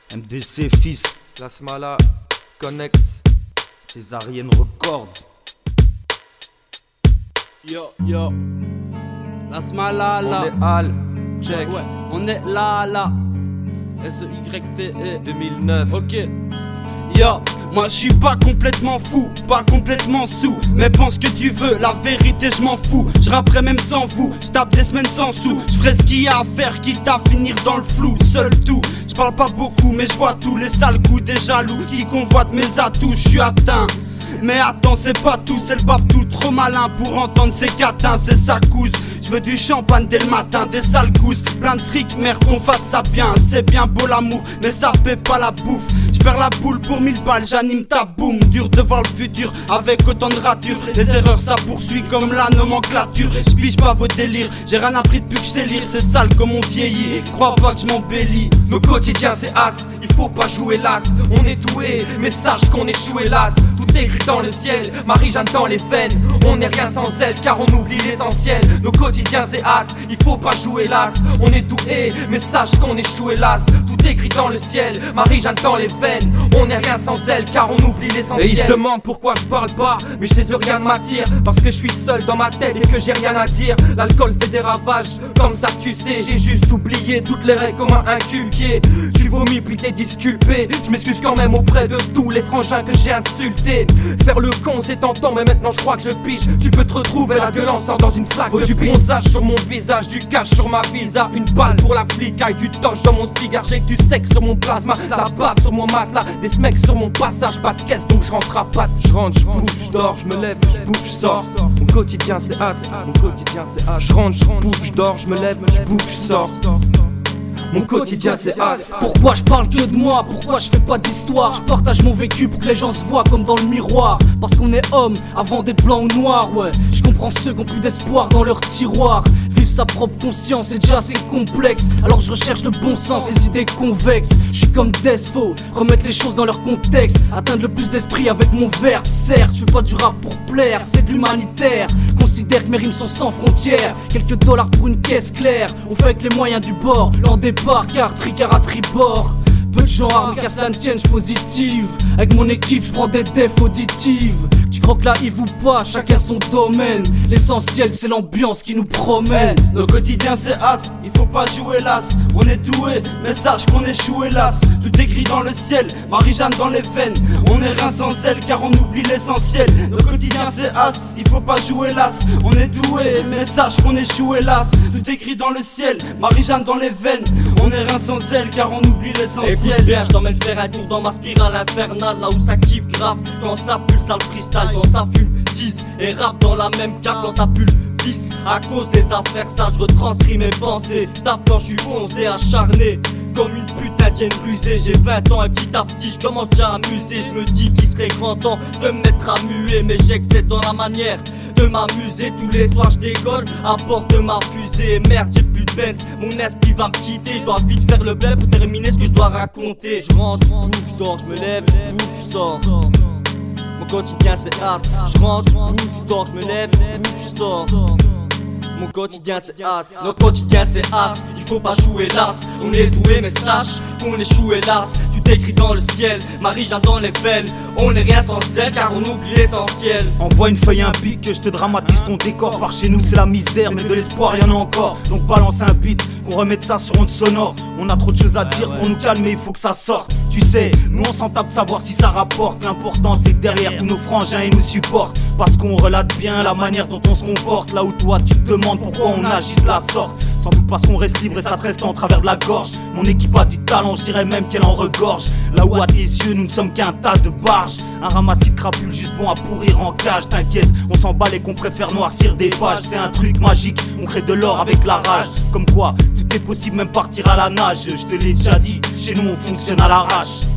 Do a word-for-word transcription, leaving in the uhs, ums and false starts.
M D C fils, Lasmala, Connex, Césarienne Records. Yo, yo, Lasmala, on là. est Al, check, Ouais, on est là, là. S E Y T E deux mille neuf. Ok. Yo, moi je suis pas complètement fou, pas complètement sous. Mais pense que tu veux, la vérité je m'en fous. Je rapperai même sans vous, je tape des semaines sans sous. Je ferai ce qu'il y a à faire, quitte à finir dans le flou. Seul tout, je parle pas beaucoup mais je vois tous les sales coups des jaloux qui convoitent mes atouts, je suis atteint. Mais attends, c'est pas tout, c'est le babtou trop malin pour entendre ces catins, c'est sa cousse. Je veux du champagne dès le matin, des sales gousses, plein de fric, merde qu'on fasse ça bien. C'est bien beau l'amour, mais ça paie pas la bouffe. Je perds la boule pour mille balles, j'anime ta boum. Dur de voir le futur avec autant de ratures. Les erreurs ça poursuit comme la nomenclature. Je pige pas vos délires, j'ai rien appris depuis que je sais lire. C'est sale comme on vieillit, crois pas que je m'embellis. Nos quotidiens c'est as, il faut pas jouer las. On est doué, mais sache qu'on échoue hélas. Tout est gris dans le ciel, Marie-Jeanne dans les veines. On n'est rien sans elle car on oublie l'essentiel. Nos quotidiens c'est as, il faut pas jouer las. On est doué, mais sache qu'on échoue hélas. Tout est gris dans le ciel, Marie-Jeanne dans les veines. On n'est rien sans elle car on oublie l'essentiel. Et ils se demandent pourquoi je parle pas, mais chez eux rien ne m'attire. Parce que je suis seul dans ma tête et que j'ai rien à dire. L'alcool fait des ravages, comme ça tu sais. J'ai juste oublié toutes les règles qu'on m'a inculquées. Tu vomis puis t'es disculpé. Je m'excuse quand même auprès de tous les frangins que j'ai insultés. Faire le con c'est tentant mais maintenant je crois que je piche. Tu peux te retrouver la gueule en sortant dans une flaque. Faut du bronzage sur mon visage, du cash sur ma visa. Une balle pour la flicaille, du toche dans mon cigare. J'ai du sexe sur mon plasma, la bave sur mon matelas. Des smecks sur mon passage, pas de caisse donc je rentre à patte. Je rentre, je bouffe, je dors, je me lève, je bouffe, je sors. Mon quotidien c'est as, mon quotidien c'est as. Je rentre, je bouffe, je dors, je me lève, je bouffe, je sors. Mon quotidien c'est as. Pourquoi je parle que de moi? Pourquoi je fais pas d'histoire? Je partage mon vécu pour que les gens se voient comme dans le miroir. Parce qu'on est homme avant d'être blanc ou noir, ouais. Je comprends ceux qui ont plus d'espoir dans leur tiroir. Vivre sa propre conscience c'est déjà assez complexe. Alors je recherche le bon sens, les idées convexes. Je suis comme Desfo, remettre les choses dans leur contexte. Atteindre le plus d'esprit avec mon verbe. Certes, je fais pas du rap pour plaire, c'est de l'humanitaire. Considère que mes rimes sont sans frontières. Quelques dollars pour une caisse claire. On fait avec les moyens du bord. L'en départ, car tricard à tribord. Peu de gens armes, qu'à cela ne tienne, positive. Avec mon équipe, je prends des defs auditives. Tu crois que là, il vous pas, chacun son domaine. L'essentiel, c'est l'ambiance qui nous promène. Hey, nos quotidiens c'est as, il faut pas jouer las. On est doué, mais sache qu'on échoue hélas. Tout est gris dans le ciel, Marie-Jeanne dans les veines. On est rien sans elle car on oublie l'essentiel. Nos quotidiens c'est as, il faut pas jouer las. On est doué, mais sache qu'on échoue hélas. Tout est gris dans le ciel, Marie-Jeanne dans les veines. On est rien sans elle car on oublie l'essentiel. Écoute bien, je t'emmène faire un tour dans ma spirale infernale. Là où ça kiffe grave, quand ça pulse le freestyle. Quand ça fume, tease et rap dans la même carte. Quand ça pulse, vice à cause des affaires ça je retranscris mes pensées. Tape quand je suis foncé, acharné comme une putain tienne rusée. J'ai vingt ans et petit à petit je commence déjà à m'amuser. Je me dis qu'il serait grand temps de me mettre à muer. Mais j'excède dans la manière de m'amuser. Tous les soirs je décolle à bord de ma fusée. Merde j'ai plus de Benz, mon esprit va me quitter. Je dois vite faire le bled pour terminer ce que je dois raconter. Je rentre, je bouffe, je dors, je me lève, je bouffe, je sors. Mon quotidien c'est as. Je rentre, je bouffe, je dors, je me lève, je bouffe, je sors. Mon quotidien c'est as, notre quotidien c'est as. Il faut pas jouer las, on est doué mais sache qu'on échoue hélas. Tout écrit dans le ciel, Marie-Jeanne dans les veines. On est rien sans elle car on oublie l'essentiel. Envoie une feuille, un pic, que je te dramatise ton décor. Par chez nous c'est la misère, mais de l'espoir y'en a encore. Donc balance un beat, qu'on remette ça sur onde sonore. On a trop de choses à dire pour nous calmer, il faut que ça sorte. Tu sais, nous on s'en tape savoir si ça rapporte. L'important c'est que derrière tous nos frangins ils nous supportent. Parce qu'on relate bien la manière dont on se comporte. Là où toi tu te demandes pourquoi on agit de la sorte. Sans doute parce qu'on reste libre et ça te reste en travers de la gorge. Mon équipe a du talent, je dirais même qu'elle en regorge. Là où à tes yeux nous ne sommes qu'un tas de barges. Un ramassis de crapules juste bon à pourrir en cage. T'inquiète, on s'emballe et qu'on préfère noircir des pages. C'est un truc magique, on crée de l'or avec la rage. Comme quoi, tout est possible même partir à la nage. Je te l'ai déjà dit, chez nous on fonctionne à l'arrache.